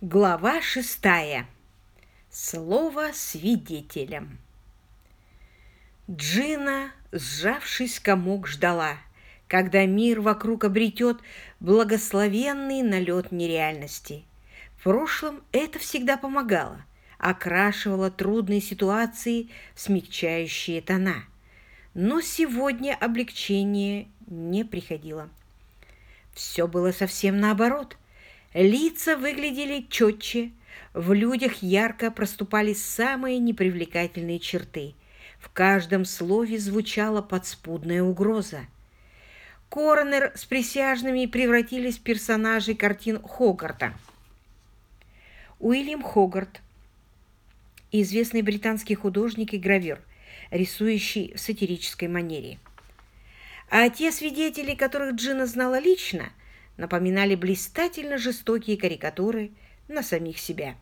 Глава 6. Слово свидетелям. Джина, сжавшись в комок, ждала, когда мир вокруг обретет благословенный налет нереальности. В прошлом это всегда помогало, окрашивало трудные ситуации в смягчающие тона. Но сегодня облегчение не приходило. Все было совсем наоборот. Лица выглядели четче, в людях ярко проступали самые непривлекательные черты. В каждом слове звучала подспудная угроза. Коронер с присяжными превратились в персонажей картин Хогарта. Уильям Хогарт, известный британский художник и гравер, рисующий в сатирической манере. А те свидетели, которых Джина знала лично, напоминали блистательно жестокие карикатуры на самих себя.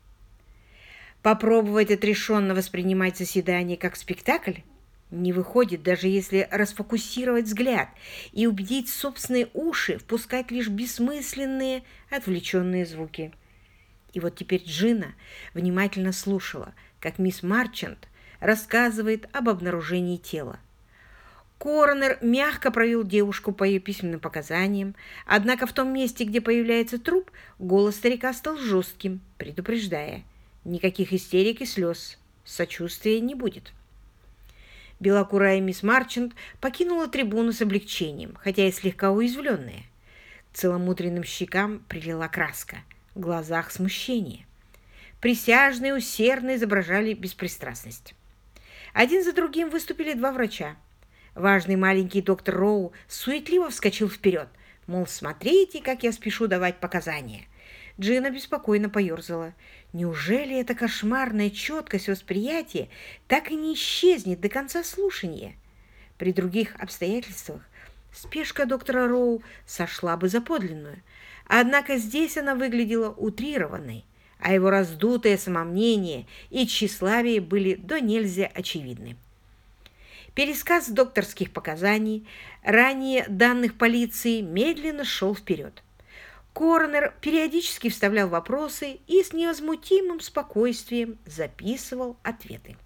Попробовать отрешенно воспринимать заседание как спектакль не выходит, даже если расфокусировать взгляд и убедить собственные уши впускать лишь бессмысленные, отвлеченные звуки. И вот теперь Джина внимательно слушала, как мисс Марчант рассказывает об обнаружении тела. Коронер мягко провел девушку по ее письменным показаниям, однако в том месте, где появляется труп, голос старика стал жестким, предупреждая: никаких истерик и слез, сочувствия не будет. Белокурая мисс Марчант покинула трибуну с облегчением, хотя и слегка уязвленная. К целомудренным щекам прилила краска, в глазах смущение. Присяжные усердно изображали беспристрастность. Один за другим выступили два врача. Важный маленький доктор Роу суетливо вскочил вперед, мол, смотрите, как я спешу давать показания. Джина беспокойно поерзала. Неужели эта кошмарная четкость восприятия так и не исчезнет до конца слушания? При других обстоятельствах спешка доктора Роу сошла бы за подлинную, однако здесь она выглядела утрированной, а его раздутое самомнение и тщеславие были до нельзя очевидны. Пересказ докторских показаний, ранее данных полиции, медленно шел вперед. Коронер периодически вставлял вопросы и с невозмутимым спокойствием записывал ответы.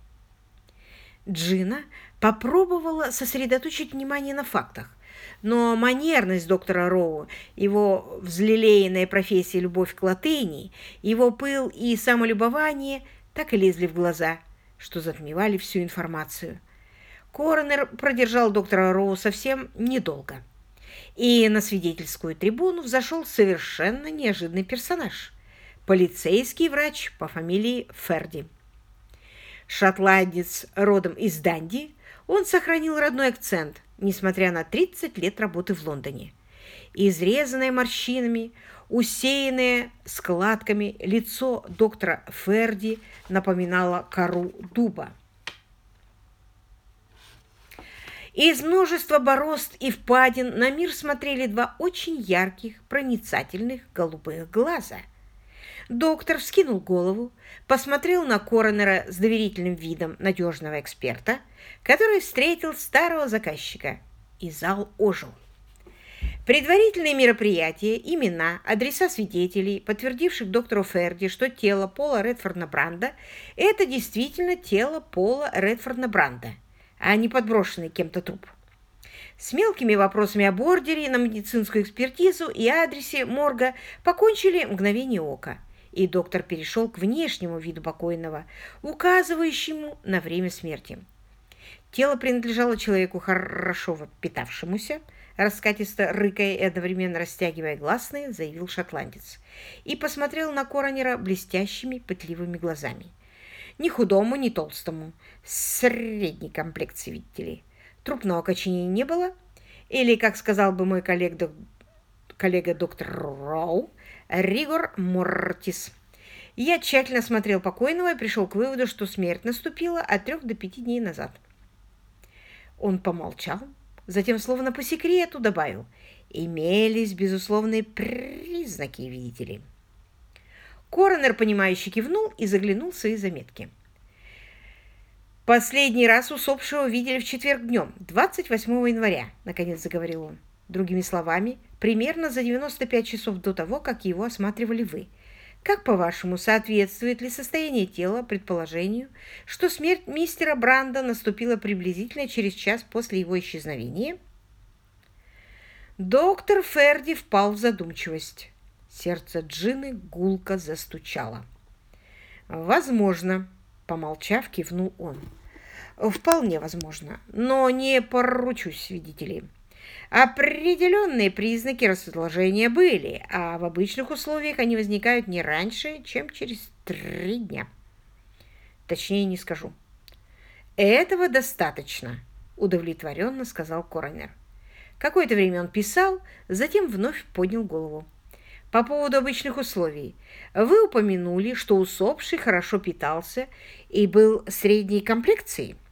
Джина попробовала сосредоточить внимание на фактах, но манерность доктора Роу, его взлелеянная профессия любовь к латыни, его пыл и самолюбование так и лезли в глаза, что затмевали всю информацию. Коронер продержал доктора Роу совсем недолго. И на свидетельскую трибуну взошел совершенно неожиданный персонаж – полицейский врач по фамилии Ферди. Шотландец родом из Данди, он сохранил родной акцент, несмотря на 30 лет работы в Лондоне. Изрезанное морщинами, усеянное складками лицо доктора Ферди напоминало кору дуба. Из множества борозд и впадин на мир смотрели два очень ярких, проницательных голубых глаза. Доктор вскинул голову, посмотрел на коронера с доверительным видом надежного эксперта, который встретил старого заказчика, и зал ожил. Предварительные мероприятия, имена, адреса свидетелей, подтвердивших доктору Ферди, что тело Пола Редфорда Бранда – это действительно тело Пола Редфорда Бранда, а не подброшенный кем-то труп. С мелкими вопросами о бордере на медицинскую экспертизу и адресе морга покончили мгновение ока, и доктор перешел к внешнему виду покойного, указывающему на время смерти. Тело принадлежало человеку, хорошо впитавшемуся, раскатисто рыкая и одновременно растягивая гласные, заявил шотландец, и посмотрел на коронера блестящими пытливыми глазами. Ни худому, ни толстому. Средней комплекции, видите ли. Трупного окоченения не было. Или, как сказал бы мой коллега доктор Роу, ригор мортис. Я тщательно осмотрел покойного и пришел к выводу, что смерть наступила от 3 до 5 дней назад. Он помолчал, затем, словно по секрету, добавил: имелись безусловные признаки, видите ли. Коронер, понимающе кивнул и заглянул в свои заметки. «Последний раз усопшего видели в четверг днем, 28 января», — наконец заговорил он. Другими словами, примерно за 95 часов до того, как его осматривали вы. Как, по-вашему, соответствует ли состояние тела предположению, что смерть мистера Бранда наступила приблизительно через час после его исчезновения? Доктор Ферди впал в задумчивость. Сердце Джины гулко застучало. «Возможно», — помолчав, кивнул он. «Вполне возможно, но не поручусь, видите ли. Определенные признаки разложения были, а в обычных условиях они возникают не раньше, чем через 3 дня. Точнее не скажу». «Этого достаточно», — удовлетворенно сказал коронер. Какое-то время он писал, затем вновь поднял голову. «По поводу обычных условий. Вы упомянули, что усопший хорошо питался и был средней комплекции?»